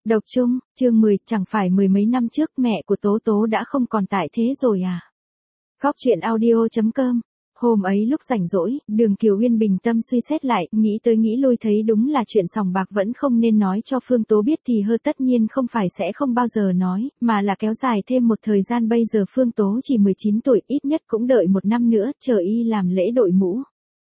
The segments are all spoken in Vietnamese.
Độc Trung, chương 10, chẳng phải mười mấy năm trước mẹ của Tố Tố đã không còn tại thế rồi à? Góc truyện audio.com. Hôm ấy lúc rảnh rỗi, Đường Kiều Uyên bình tâm suy xét lại, nghĩ tới nghĩ lui thấy đúng là chuyện sòng bạc vẫn không nên nói cho Phương Tố biết thì hơn, tất nhiên không phải sẽ không bao giờ nói, mà là kéo dài thêm một thời gian. Bây giờ Phương Tố chỉ 19 tuổi, ít nhất cũng đợi một năm nữa, chờ y làm lễ đội mũ.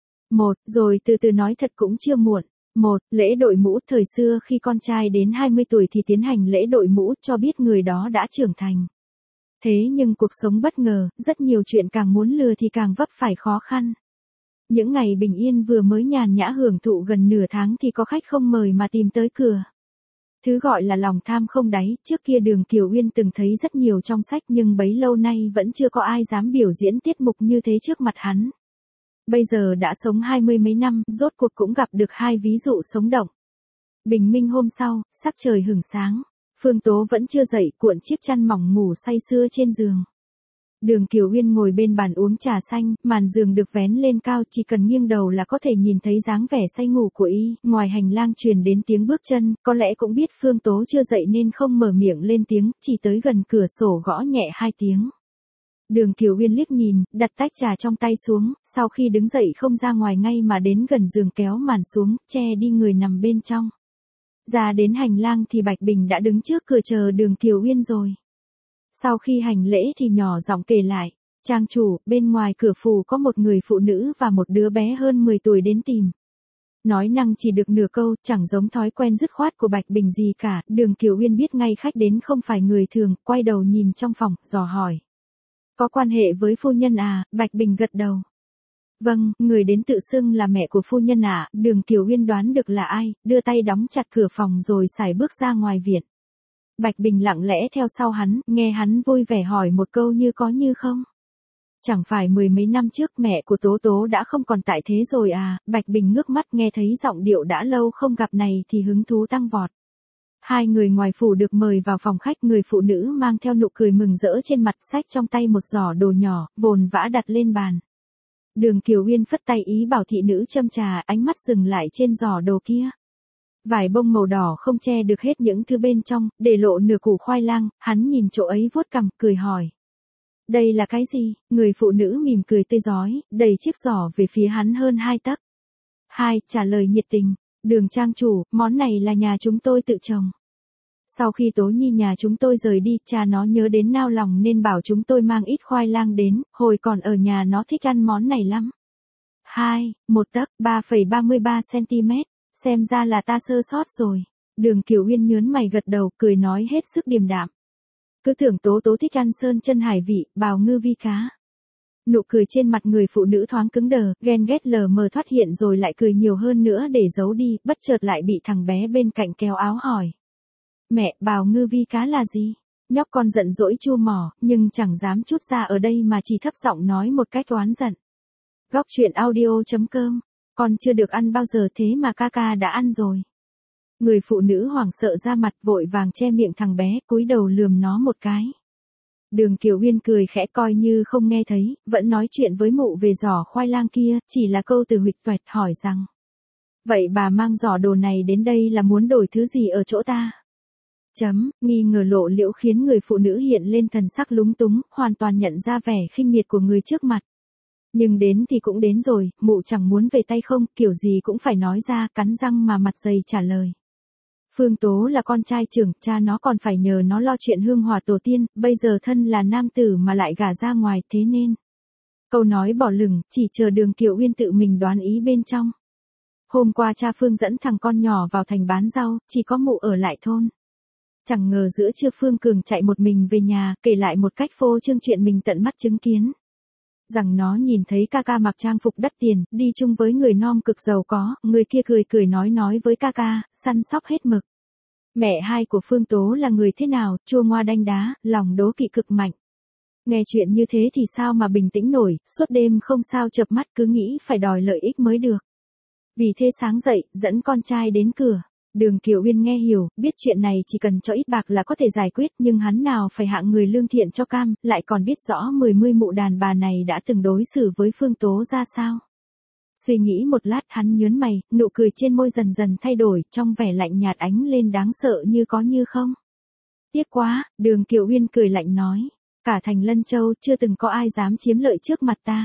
Rồi từ từ nói, thật cũng chưa muộn. Lễ đội mũ. Thời xưa khi con trai đến 20 tuổi thì tiến hành lễ đội mũ, cho biết người đó đã trưởng thành. Thế nhưng cuộc sống bất ngờ, rất nhiều chuyện càng muốn lừa thì càng vấp phải khó khăn. Những ngày bình yên vừa mới nhàn nhã hưởng thụ gần nửa tháng thì có khách không mời mà tìm tới cửa. Thứ gọi là lòng tham không đáy, trước kia Đường Kiều Uyên từng thấy rất nhiều trong sách nhưng bấy lâu nay vẫn chưa có ai dám biểu diễn tiết mục như thế trước mặt hắn. Bây giờ đã sống 20 mấy năm, rốt cuộc cũng gặp được hai ví dụ sống động. Bình minh hôm sau, sắc trời hửng sáng. Phương Tố vẫn chưa dậy, cuộn chiếc chăn mỏng ngủ say sưa trên giường. Đường Kiều Uyên ngồi bên bàn uống trà xanh, màn giường được vén lên cao, chỉ cần nghiêng đầu là có thể nhìn thấy dáng vẻ say ngủ của y. Ngoài hành lang truyền đến tiếng bước chân, có lẽ cũng biết Phương Tố chưa dậy nên không mở miệng lên tiếng, chỉ tới gần cửa sổ gõ nhẹ 2 tiếng. Đường Kiều Uyên liếc nhìn, đặt tách trà trong tay xuống, sau khi đứng dậy không ra ngoài ngay mà đến gần giường kéo màn xuống, che đi người nằm bên trong. Ra đến hành lang thì Bạch Bình đã đứng trước cửa chờ Đường Kiều Uyên rồi. Sau khi hành lễ thì nhỏ giọng kể lại, trang chủ, bên ngoài cửa phủ có một người phụ nữ và một đứa bé hơn 10 tuổi đến tìm. Nói năng chỉ được nửa câu, chẳng giống thói quen dứt khoát của Bạch Bình gì cả. Đường Kiều Uyên biết ngay khách đến không phải người thường, quay đầu nhìn trong phòng, dò hỏi. Có quan hệ với phu nhân à? Bạch Bình gật đầu. Vâng, người đến tự xưng là mẹ của phu nhân ạ. Đường Kiều Uyên đoán được là ai, đưa tay đóng chặt cửa phòng rồi sải bước ra ngoài viện. Bạch Bình lặng lẽ theo sau hắn, nghe hắn vui vẻ hỏi một câu như có như không. Chẳng phải mười mấy năm trước mẹ của Tố Tố đã không còn tại thế rồi à? Bạch Bình ngước mắt nghe thấy giọng điệu đã lâu không gặp này thì hứng thú tăng vọt. Hai người ngoài phủ được mời vào phòng khách, người phụ nữ mang theo nụ cười mừng rỡ trên mặt, xách trong tay một giỏ đồ nhỏ, vồn vã đặt lên bàn. Đường Kiều Uyên phất tay ý bảo thị nữ châm trà, ánh mắt dừng lại trên giỏ đồ kia. Vải bông màu đỏ không che được hết những thứ bên trong, để lộ nửa củ khoai lang, hắn nhìn chỗ ấy vuốt cằm, cười hỏi. Đây là cái gì? Người phụ nữ mỉm cười tươi rói, đẩy chiếc giỏ về phía hắn hơn 2 tấc. Trả lời nhiệt tình. Đường trang chủ, món này là nhà chúng tôi tự trồng. Sau khi Tố Nhi nhà chúng tôi rời đi, cha nó nhớ đến nao lòng nên bảo chúng tôi mang ít khoai lang đến, hồi còn ở nhà nó thích ăn món này lắm. 1 tấc, 3,33 cm, xem ra là ta sơ sót rồi. Đường Kiều Uyên nhớn mày gật đầu, cười nói hết sức điềm đạm. Cứ tưởng Tố Tố thích ăn sơn chân hải vị, bào ngư vi cá. Nụ cười trên mặt người phụ nữ thoáng cứng đờ, ghen ghét lờ mờ thoát hiện rồi lại cười nhiều hơn nữa để giấu đi, bất chợt lại bị thằng bé bên cạnh kéo áo hỏi. Mẹ, bào ngư vi cá là gì? Nhóc con giận dỗi chua mỏ, nhưng chẳng dám trút ra ở đây mà chỉ thấp giọng nói một cách oán giận. Góc truyện audio.com. Con chưa được ăn bao giờ thế mà ca đã ăn rồi. Người phụ nữ hoảng sợ ra mặt, vội vàng che miệng thằng bé, cúi đầu lườm nó một cái. Đường Kiều Uyên cười khẽ coi như không nghe thấy, vẫn nói chuyện với mụ về giỏ khoai lang kia, chỉ là câu từ huỵch toẹt, hỏi rằng. Vậy bà mang giỏ đồ này đến đây là muốn đổi thứ gì ở chỗ ta? Nghi ngờ lộ liễu khiến người phụ nữ hiện lên thần sắc lúng túng, hoàn toàn nhận ra vẻ khinh miệt của người trước mặt. Nhưng đến thì cũng đến rồi, mụ chẳng muốn về tay không, kiểu gì cũng phải nói ra, cắn răng mà mặt dày trả lời. Phương Tố là con trai trưởng, cha nó còn phải nhờ nó lo chuyện hương hỏa tổ tiên, bây giờ thân là nam tử mà lại gả ra ngoài, thế nên. Câu nói bỏ lửng, chỉ chờ Đường Kiều Uyên tự mình đoán ý bên trong. Hôm qua cha Phương dẫn thằng con nhỏ vào thành bán rau, chỉ có mụ ở lại thôn. Chẳng ngờ giữa trưa Phương Cường chạy một mình về nhà, kể lại một cách phô trương chuyện mình tận mắt chứng kiến. Rằng nó nhìn thấy ca mặc trang phục đắt tiền, đi chung với người nom cực giàu có, người kia cười nói với ca, săn sóc hết mực. Mẹ hai của Phương Tố là người thế nào, chua ngoa đanh đá, lòng đố kỵ cực mạnh. Nghe chuyện như thế thì sao mà bình tĩnh nổi, suốt đêm không sao chợp mắt cứ nghĩ phải đòi lợi ích mới được. Vì thế sáng dậy, dẫn con trai đến cửa. Đường Kiều Uyên nghe hiểu, biết chuyện này chỉ cần cho ít bạc là có thể giải quyết, nhưng hắn nào phải hạng người lương thiện cho cam, lại còn biết rõ 10 mụ đàn bà này đã từng đối xử với Phương Tố ra sao. Suy nghĩ một lát hắn nhớn mày, nụ cười trên môi dần dần thay đổi, trong vẻ lạnh nhạt ánh lên đáng sợ như có như không. Tiếc quá, Đường Kiều Uyên cười lạnh nói. Cả thành Lân Châu chưa từng có ai dám chiếm lợi trước mặt ta.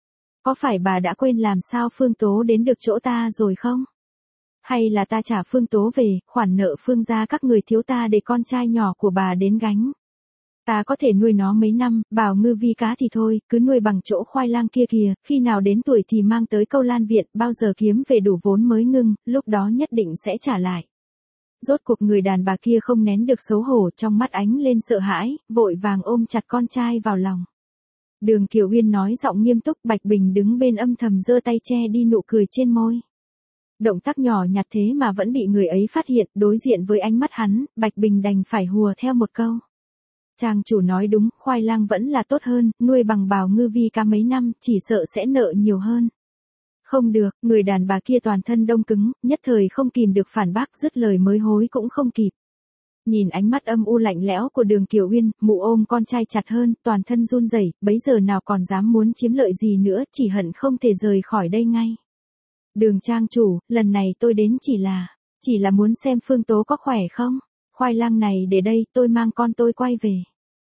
Có phải bà đã quên làm sao Phương Tố đến được chỗ ta rồi không? Hay là ta trả Phương Tố về, khoản nợ Phương gia các người thiếu ta để con trai nhỏ của bà đến gánh. Ta có thể nuôi nó mấy năm, bảo ngư vi cá thì thôi, cứ nuôi bằng chỗ khoai lang kia kìa, khi nào đến tuổi thì mang tới Câu Lan Viện, bao giờ kiếm về đủ vốn mới ngưng, lúc đó nhất định sẽ trả lại. Rốt cuộc người đàn bà kia không nén được xấu hổ, trong mắt ánh lên sợ hãi, vội vàng ôm chặt con trai vào lòng. Đường Kiều Uyên nói giọng nghiêm túc, Bạch Bình đứng bên âm thầm giơ tay che đi nụ cười trên môi. Động tác nhỏ nhặt thế mà vẫn bị người ấy phát hiện, đối diện với ánh mắt hắn, Bạch Bình đành phải hùa theo một câu. Trang chủ nói đúng, khoai lang vẫn là tốt hơn, nuôi bằng bào ngư vi cá mấy năm, chỉ sợ sẽ nợ nhiều hơn. Không được, người đàn bà kia toàn thân đông cứng, nhất thời không kìm được phản bác, dứt lời mới hối cũng không kịp. Nhìn ánh mắt âm u lạnh lẽo của Đường Kiều Uyên, mụ ôm con trai chặt hơn, toàn thân run rẩy, bấy giờ nào còn dám muốn chiếm lợi gì nữa, chỉ hận không thể rời khỏi đây ngay. Đường trang chủ, lần này tôi đến chỉ là muốn xem Phương Tố có khỏe không? Khoai lang này để đây, tôi mang con tôi quay về.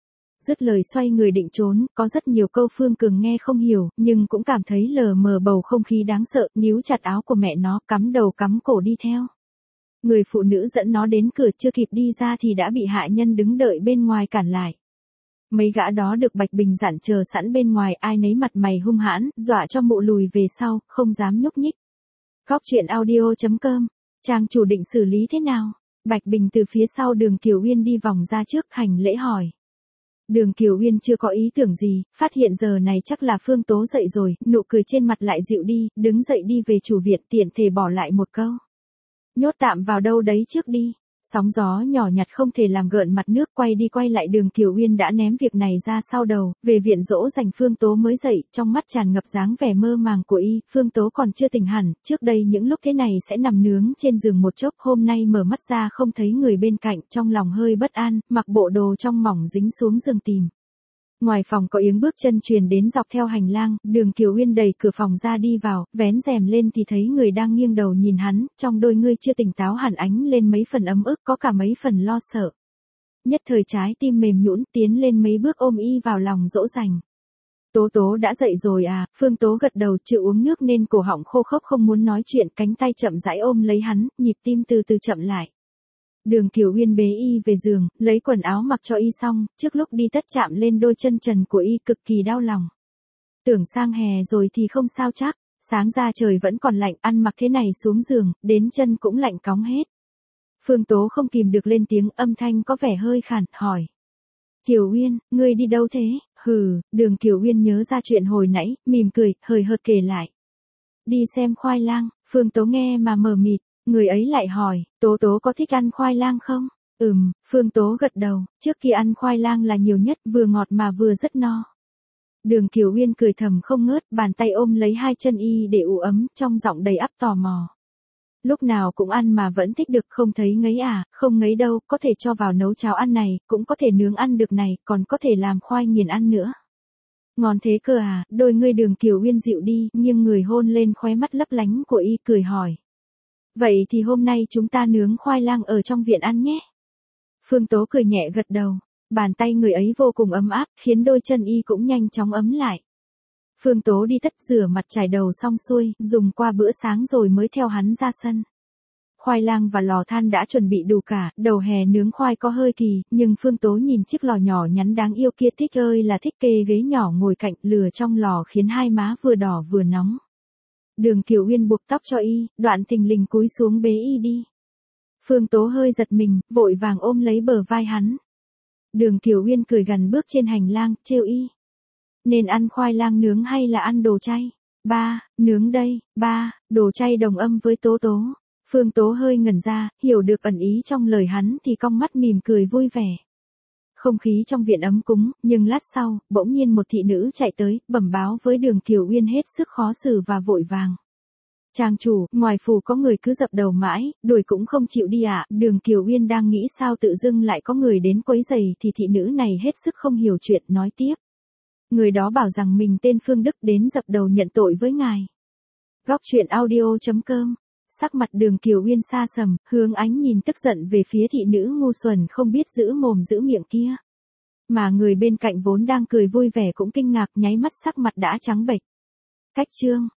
Dứt lời xoay người định trốn, có rất nhiều câu Phương Cường nghe không hiểu, nhưng cũng cảm thấy lờ mờ bầu không khí đáng sợ, níu chặt áo của mẹ nó, cắm đầu cắm cổ đi theo. Người phụ nữ dẫn nó đến cửa chưa kịp đi ra thì đã bị hạ nhân đứng đợi bên ngoài cản lại. Mấy gã đó được Bạch Bình dặn chờ sẵn bên ngoài, ai nấy mặt mày hung hãn, dọa cho mụ lùi về sau, không dám nhúc nhích. Góc truyện audio.com, trang chủ định xử lý thế nào? Bạch Bình từ phía sau Đường Kiều Uyên đi vòng ra trước, hành lễ hỏi. Đường Kiều Uyên chưa có ý tưởng gì, phát hiện giờ này chắc là Phương Tố dậy rồi, nụ cười trên mặt lại dịu đi, đứng dậy đi về chủ viện, tiện thể bỏ lại một câu. Nhốt tạm vào đâu đấy trước đi. Sóng gió nhỏ nhặt không thể làm gợn mặt nước, quay đi quay lại Đường Kiều Uyên đã ném việc này ra sau đầu, về viện dỗ dành Phương Tố mới dậy, trong mắt tràn ngập dáng vẻ mơ màng của y, Phương Tố còn chưa tỉnh hẳn, trước đây những lúc thế này sẽ nằm nướng trên giường một chốc, hôm nay mở mắt ra không thấy người bên cạnh, trong lòng hơi bất an, mặc bộ đồ trong mỏng dính xuống giường tìm. Ngoài phòng có tiếng bước chân truyền đến dọc theo hành lang, Đường Kiều Uyên đẩy cửa phòng ra đi vào, vén rèm lên thì thấy người đang nghiêng đầu nhìn hắn, trong đôi ngươi chưa tỉnh táo hẳn ánh lên mấy phần ấm ức, có cả mấy phần lo sợ. Nhất thời trái tim mềm nhũn, tiến lên mấy bước ôm y vào lòng dỗ dành. Tố Tố đã dậy rồi à? Phương Tố gật đầu, chịu uống nước nên cổ họng khô khốc không muốn nói chuyện, cánh tay chậm rãi ôm lấy hắn, nhịp tim từ từ chậm lại. Đường Kiều Uyên bế y về giường, lấy quần áo mặc cho y xong, trước lúc đi tất chạm lên đôi chân trần của y, cực kỳ đau lòng. Tưởng sang hè rồi thì không sao chắc, sáng ra trời vẫn còn lạnh, ăn mặc thế này xuống giường, đến chân cũng lạnh cóng hết. Phương Tố không kìm được lên tiếng, âm thanh có vẻ hơi khàn, hỏi. Kiều Uyên, ngươi đi đâu thế? Hừ, Đường Kiều Uyên nhớ ra chuyện hồi nãy, mỉm cười, hời hợt kể lại. Đi xem khoai lang. Phương Tố nghe mà mờ mịt. Người ấy lại hỏi, Tố Tố có thích ăn khoai lang không? Phương Tố gật đầu, trước khi ăn khoai lang là nhiều nhất, vừa ngọt mà vừa rất no. Đường Kiều Uyên cười thầm không ngớt, bàn tay ôm lấy hai chân y để ủ ấm, trong giọng đầy ắp tò mò. Lúc nào cũng ăn mà vẫn thích được, không thấy ngấy à? Không ngấy đâu, có thể cho vào nấu cháo ăn này, cũng có thể nướng ăn được này, còn có thể làm khoai nghiền ăn nữa. Ngon thế cơ à? Đôi ngươi Đường Kiều Uyên dịu đi, nhưng người hôn lên khóe mắt lấp lánh của y, cười hỏi. Vậy thì hôm nay chúng ta nướng khoai lang ở trong viện ăn nhé. Phương Tố cười nhẹ gật đầu, bàn tay người ấy vô cùng ấm áp, khiến đôi chân y cũng nhanh chóng ấm lại. Phương Tố đi tất rửa mặt chải đầu xong xuôi, dùng qua bữa sáng rồi mới theo hắn ra sân. Khoai lang và lò than đã chuẩn bị đủ cả, đầu hè nướng khoai có hơi kỳ, nhưng Phương Tố nhìn chiếc lò nhỏ nhắn đáng yêu kia thích ơi là thích, kê ghế nhỏ ngồi cạnh, lửa trong lò khiến hai má vừa đỏ vừa nóng. Đường Kiều Uyên buộc tóc cho y, đoạn thình lình cúi xuống bế y đi. Phương Tố hơi giật mình, vội vàng ôm lấy bờ vai hắn. Đường Kiều Uyên cười gằn bước trên hành lang, trêu y. Nên ăn khoai lang nướng hay là ăn đồ chay? Ba, nướng đây, ba, đồ chay đồng âm với Tố Tố. Phương Tố hơi ngẩn ra, hiểu được ẩn ý trong lời hắn thì cong mắt mỉm cười vui vẻ. Không khí trong viện ấm cúng, nhưng lát sau, bỗng nhiên một thị nữ chạy tới, bẩm báo với Đường Kiều Uyên hết sức khó xử và vội vàng. Trang chủ, ngoài phủ có người cứ dập đầu mãi, đuổi cũng không chịu đi ạ. Đường Kiều Uyên đang nghĩ sao tự dưng lại có người đến quấy rầy thì thị nữ này hết sức không hiểu chuyện, nói tiếp. Người đó bảo rằng mình tên Phương Đức đến dập đầu nhận tội với ngài. Góc truyện audio.com. Sắc mặt Đường Kiều Uyên xa sầm, hướng ánh nhìn tức giận về phía thị nữ ngu xuẩn không biết giữ mồm giữ miệng kia. Mà người bên cạnh vốn đang cười vui vẻ cũng kinh ngạc, nháy mắt sắc mặt đã trắng bệch. Cách chương.